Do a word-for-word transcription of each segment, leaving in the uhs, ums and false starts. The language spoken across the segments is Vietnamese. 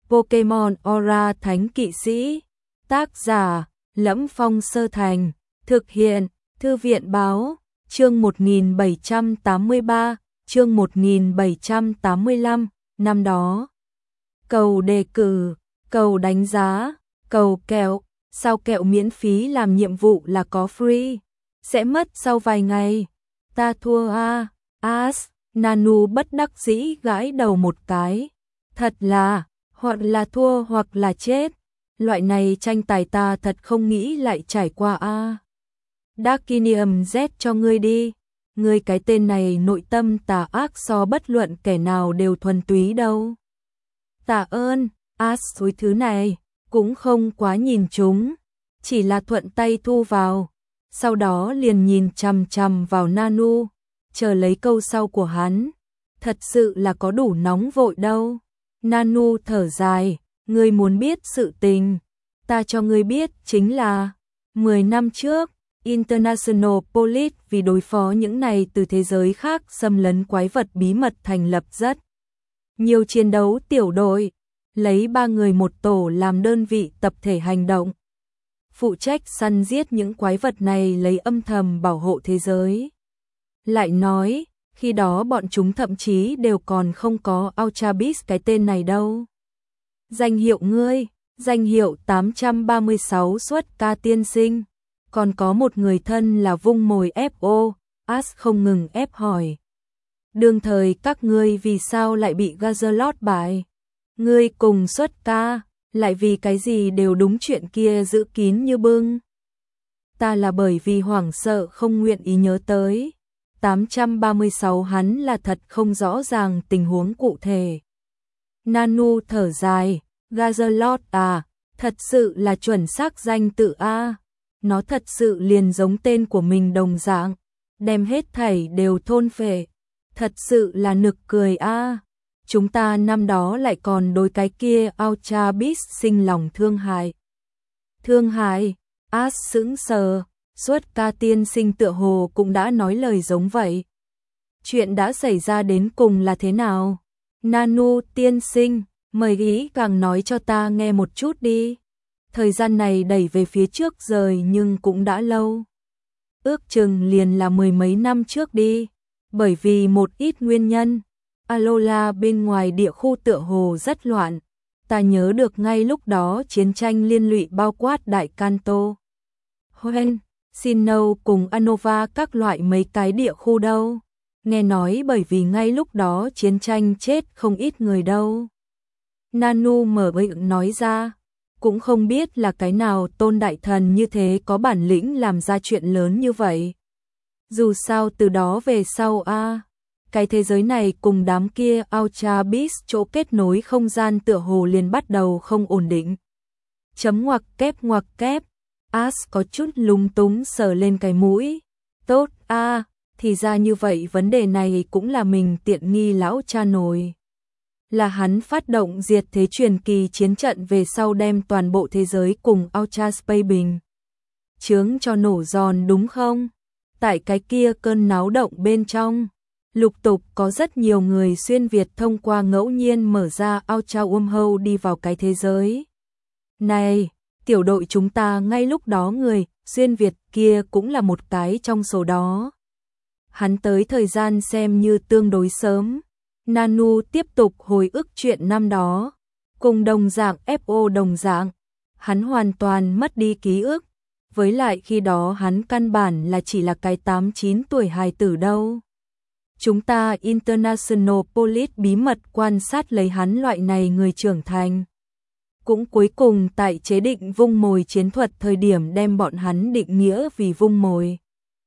Pokemon Aura Thánh Kỵ Sĩ. Tác giả: Lẫm Phong Sơ Thành. Thực hiện: Thư viện Báo. Chương một nghìn bảy trăm tám mươi ba, chương một nghìn bảy trăm tám mươi lăm, năm đó. Cầu đề cử, cầu đánh giá, cầu kẹo, sao kẹo miễn phí làm nhiệm vụ là có free, sẽ mất sau vài ngày. Ta thua a, as, Nanu bất đắc dĩ gãi đầu một cái. Thật là, hoặc là thua hoặc là chết. Loại này tranh tài ta thật không nghĩ lại trải qua a. Darkinium Z cho ngươi đi. Ngươi cái tên này nội tâm tà ác so bất luận kẻ nào đều thuần túy đâu. Tạ ơn, as số thứ này, cũng không quá nhìn chúng, chỉ là thuận tay thu vào, sau đó liền nhìn chằm chằm vào Nanu, chờ lấy câu sau của hắn. Thật sự là có đủ nóng vội đâu. Nanu thở dài, ngươi muốn biết sự tình, ta cho ngươi biết chính là mười năm trước, International Police vì đối phó những này từ thế giới khác xâm lấn quái vật bí mật thành lập rất nhiều chiến đấu tiểu đội, lấy ba người một tổ làm đơn vị tập thể hành động, phụ trách săn giết những quái vật này lấy âm thầm bảo hộ thế giới. Lại nói, khi đó bọn chúng thậm chí đều còn không có Ultra Beast cái tên này đâu. Danh hiệu ngươi, danh hiệu tám trăm ba mươi sáu xuất ca tiên sinh, còn có một người thân là vung mồi ép ô, As không ngừng ép hỏi. Đương thời các ngươi vì sao lại bị Gazalot bại? Ngươi cùng xuất ca, lại vì cái gì đều đúng chuyện kia giữ kín như bưng? Ta là bởi vì hoảng sợ không nguyện ý nhớ tới. tám trăm ba mươi sáu hắn là thật không rõ ràng tình huống cụ thể. Nanu thở dài, Gazalot à, thật sự là chuẩn xác danh tự A. Nó thật sự liền giống tên của mình đồng dạng, đem hết thảy đều thôn phệ. Thật sự là nực cười A. Chúng ta năm đó lại còn đối cái kia Ultra Beast sinh lòng thương hại. Thương hại, As sững sờ, suốt ca tiên sinh tựa hồ cũng đã nói lời giống vậy. Chuyện đã xảy ra đến cùng là thế nào? Nanu tiên sinh, mời ý càng nói cho ta nghe một chút đi. Thời gian này đẩy về phía trước rời nhưng cũng đã lâu. Ước chừng liền là mười mấy năm trước đi. Bởi vì một ít nguyên nhân, Alola bên ngoài địa khu tựa hồ rất loạn. Ta nhớ được ngay lúc đó chiến tranh liên lụy bao quát Đại Kanto, Hoenn, Sinnoh cùng Unova các loại mấy cái địa khu đâu. Nghe nói bởi vì ngay lúc đó chiến tranh chết không ít người đâu. Nanu mở miệng nói ra, cũng không biết là cái nào tôn đại thần như thế có bản lĩnh làm ra chuyện lớn như vậy. Dù sao từ đó về sau a, à, cái thế giới này cùng đám kia Ultra Beast chỗ kết nối không gian tựa hồ liền bắt đầu không ổn định. Chấm ngoặc kép ngoặc kép, As có chút lúng túng sờ lên cái mũi. Tốt a, à, thì ra như vậy vấn đề này cũng là mình tiện nghi lão cha nổi. Là hắn phát động diệt thế truyền kỳ chiến trận về sau đem toàn bộ thế giới cùng Ultra Space bình chướng cho nổ giòn đúng không? Tại cái kia cơn náo động bên trong, lục tục có rất nhiều người xuyên Việt thông qua ngẫu nhiên mở ra Ultra Wormhole đi vào cái thế giới này. Tiểu đội chúng ta ngay lúc đó người xuyên Việt kia cũng là một cái trong số đó. Hắn tới thời gian xem như tương đối sớm. Nanu tiếp tục hồi ức chuyện năm đó. Cùng đồng dạng ép ô đồng dạng, hắn hoàn toàn mất đi ký ức. Với lại khi đó hắn căn bản là chỉ là cái tám chín tuổi hài tử đâu. Chúng ta International Police bí mật quan sát lấy hắn loại này người trưởng thành. Cũng cuối cùng tại chế định vung mồi chiến thuật thời điểm đem bọn hắn định nghĩa vì vung mồi.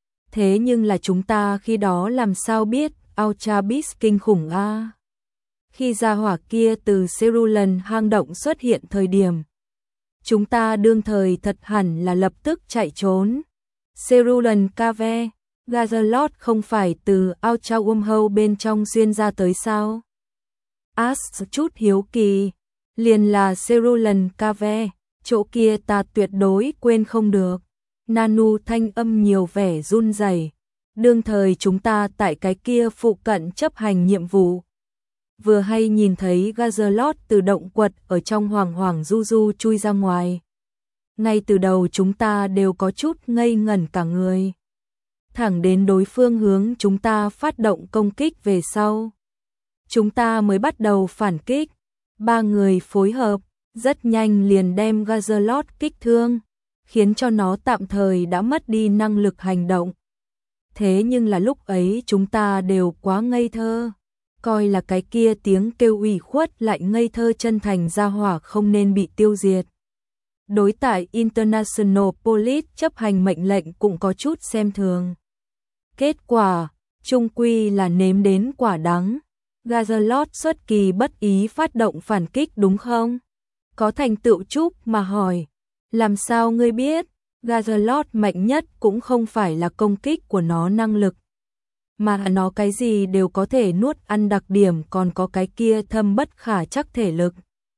Thế nhưng là chúng ta khi đó làm sao biết Ultra Beast kinh khủng a? Khi gia hỏa kia từ Cerulean hang động xuất hiện thời điểm, chúng ta đương thời thật hẳn là lập tức chạy trốn. Cerulean Cave, Gazalot không phải từ Ultra Wormhole bên trong xuyên ra tới sao? As chút hiếu kỳ, liền là Cerulean Cave, chỗ kia ta tuyệt đối quên không được. Nanu thanh âm nhiều vẻ run rẩy. Đương thời chúng ta tại cái kia phụ cận chấp hành nhiệm vụ. vừa hay nhìn thấy Gazalot từ động quật ở trong hoàng hoàng du du chui ra ngoài. Ngay từ đầu chúng ta đều có chút ngây ngẩn cả người. Thẳng đến đối phương hướng chúng ta phát động công kích về sau. Chúng ta mới bắt đầu phản kích. Ba người phối hợp, rất nhanh liền đem Gazalot kích thương, khiến cho nó tạm thời đã mất đi năng lực hành động. Thế nhưng là lúc ấy chúng ta đều quá ngây thơ, coi là cái kia tiếng kêu ủy khuất lại ngây thơ chân thành ra hỏa không nên bị tiêu diệt. Đối tại International Police chấp hành mệnh lệnh cũng có chút xem thường. Kết quả, chung quy là nếm đến quả đắng. Gazalot xuất kỳ bất ý phát động phản kích đúng không? Có thành tựu chút mà hỏi. Làm sao ngươi biết? Gazalot mạnh nhất cũng không phải là công kích của nó năng lực, mà nó cái gì đều có thể nuốt ăn đặc điểm còn có cái kia thâm bất khả chắc thể lực.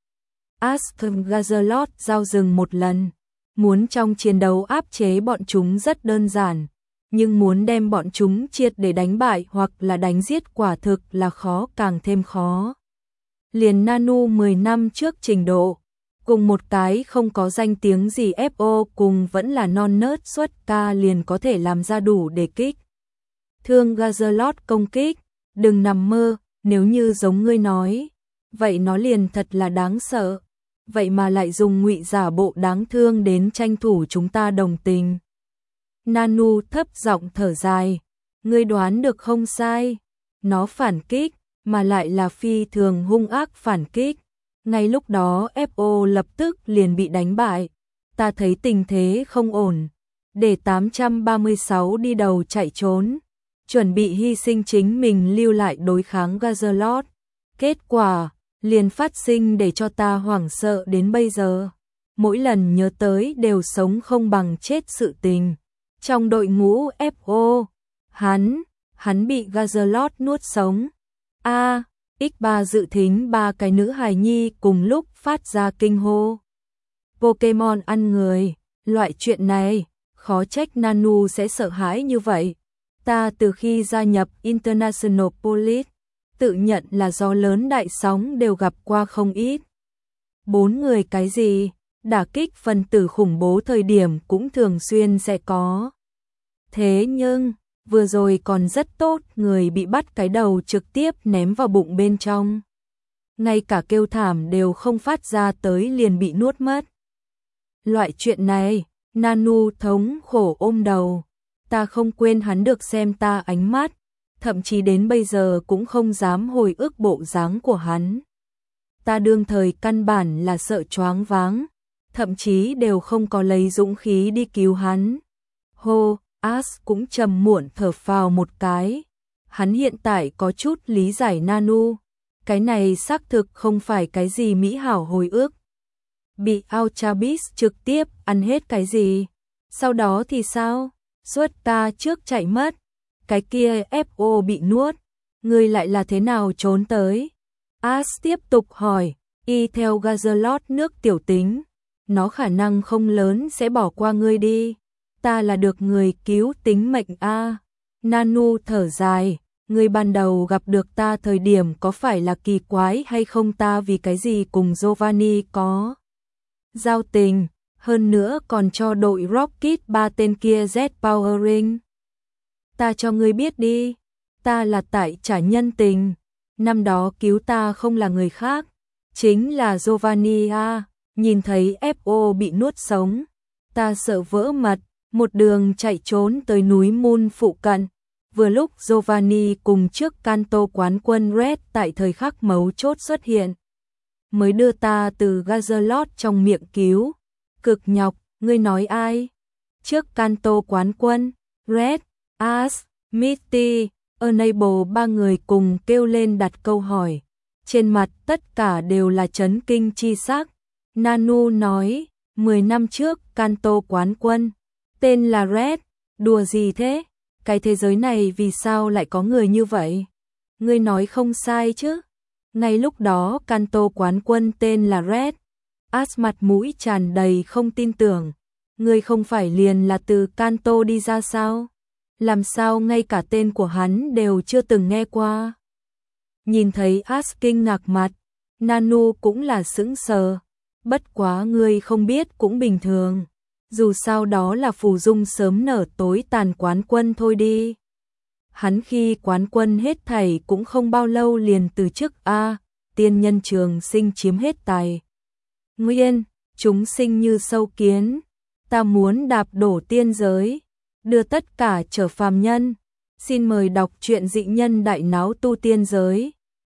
Ask Gazalot giao dừng một lần. Muốn trong chiến đấu áp chế bọn chúng rất đơn giản, nhưng muốn đem bọn chúng triệt để đánh bại hoặc là đánh giết quả thực là khó càng thêm khó. Liền Nanu mười năm trước trình độ, cùng một cái không có danh tiếng gì ép o cùng vẫn là non nớt xuất ca liền có thể làm ra đủ để kích thương Gazalot công kích. Đừng nằm mơ, nếu như giống ngươi nói, vậy nó liền thật là đáng sợ. Vậy mà lại dùng ngụy giả bộ đáng thương đến tranh thủ chúng ta đồng tình. Nanu thấp giọng thở dài, ngươi đoán được không sai, nó phản kích, mà lại là phi thường hung ác phản kích. Ngay lúc đó ép o lập tức liền bị đánh bại. Ta thấy tình thế không ổn, để tám trăm ba mươi sáu đi đầu chạy trốn, chuẩn bị hy sinh chính mình lưu lại đối kháng Gazalot. Kết quả liền phát sinh để cho ta hoảng sợ đến bây giờ. Mỗi lần nhớ tới đều sống không bằng chết sự tình. Trong đội ngũ ép o, hắn, hắn bị Gazalot nuốt sống. A, ích ba dự thính ba cái nữ hài nhi cùng lúc phát ra kinh hô. Pokemon ăn người, loại chuyện này, khó trách Nanu sẽ sợ hãi như vậy. Ta từ khi gia nhập International Police, tự nhận là gió lớn đại sóng đều gặp qua không ít. Bốn người cái gì, đả kích phần tử khủng bố thời điểm cũng thường xuyên sẽ có. Thế nhưng, vừa rồi còn rất tốt, người bị bắt cái đầu trực tiếp ném vào bụng bên trong. Ngay cả kêu thảm đều không phát ra tới liền bị nuốt mất. Loại chuyện này, Nanu thống khổ ôm đầu. Ta không quên hắn được xem ta ánh mắt, thậm chí đến bây giờ cũng không dám hồi ức bộ dáng của hắn. Ta đương thời căn bản là sợ choáng váng, thậm chí đều không có lấy dũng khí đi cứu hắn. Hô, Ash cũng trầm muộn thở phào một cái. Hắn hiện tại có chút lý giải Nanu. Cái này xác thực không phải cái gì mỹ hảo hồi ức. Bị Alchabis trực tiếp ăn hết cái gì? Sau đó thì sao? Suốt ta trước chạy mất. Cái kia ép o bị nuốt. Ngươi lại là thế nào trốn tới? Ash tiếp tục hỏi. Y theo Gazalot nước tiểu tính, nó khả năng không lớn sẽ bỏ qua ngươi đi. Ta là được người cứu tính mệnh a. À. Nanu thở dài, ngươi ban đầu gặp được ta thời điểm có phải là kỳ quái hay không, ta vì cái gì cùng Giovanni có giao tình, hơn nữa còn cho đội Rocket ba tên kia Z-Powering. Ta cho ngươi biết đi, ta là tại trả nhân tình, năm đó cứu ta không là người khác, chính là Giovanni a. Nhìn thấy ép o bị nuốt sống, ta sợ vỡ mật, một đường chạy trốn tới núi Moon phụ cận. Vừa lúc Giovanni cùng trước Kanto quán quân Red tại thời khắc mấu chốt xuất hiện, mới đưa ta từ Gazalot trong miệng cứu. Cực nhọc, ngươi nói ai? Trước Kanto quán quân, Red, Ash, Misty, Enable ba người cùng kêu lên đặt câu hỏi. Trên mặt tất cả đều là chấn kinh chi sắc. Nanu nói, mười năm trước Kanto quán quân, tên là Red, đùa gì thế? Cái thế giới này vì sao lại có người như vậy? Ngươi nói không sai chứ? Ngay lúc đó Kanto quán quân tên là Red. Ash mặt mũi tràn đầy không tin tưởng. Ngươi không phải liền là từ Kanto đi ra sao? Làm sao ngay cả tên của hắn đều chưa từng nghe qua? Nhìn thấy As kinh ngạc mặt, Nanu cũng là sững sờ. Bất quá ngươi không biết cũng bình thường. Dù sao đó là phù dung sớm nở tối tàn quán quân thôi đi. Hắn khi quán quân hết thảy cũng không bao lâu liền từ chức a, tiên nhân trường sinh chiếm hết tài nguyên, chúng sinh như sâu kiến, ta muốn đạp đổ tiên giới, đưa tất cả trở phàm nhân. Xin mời đọc truyện Dị Nhân Đại Náo Tu Tiên Giới.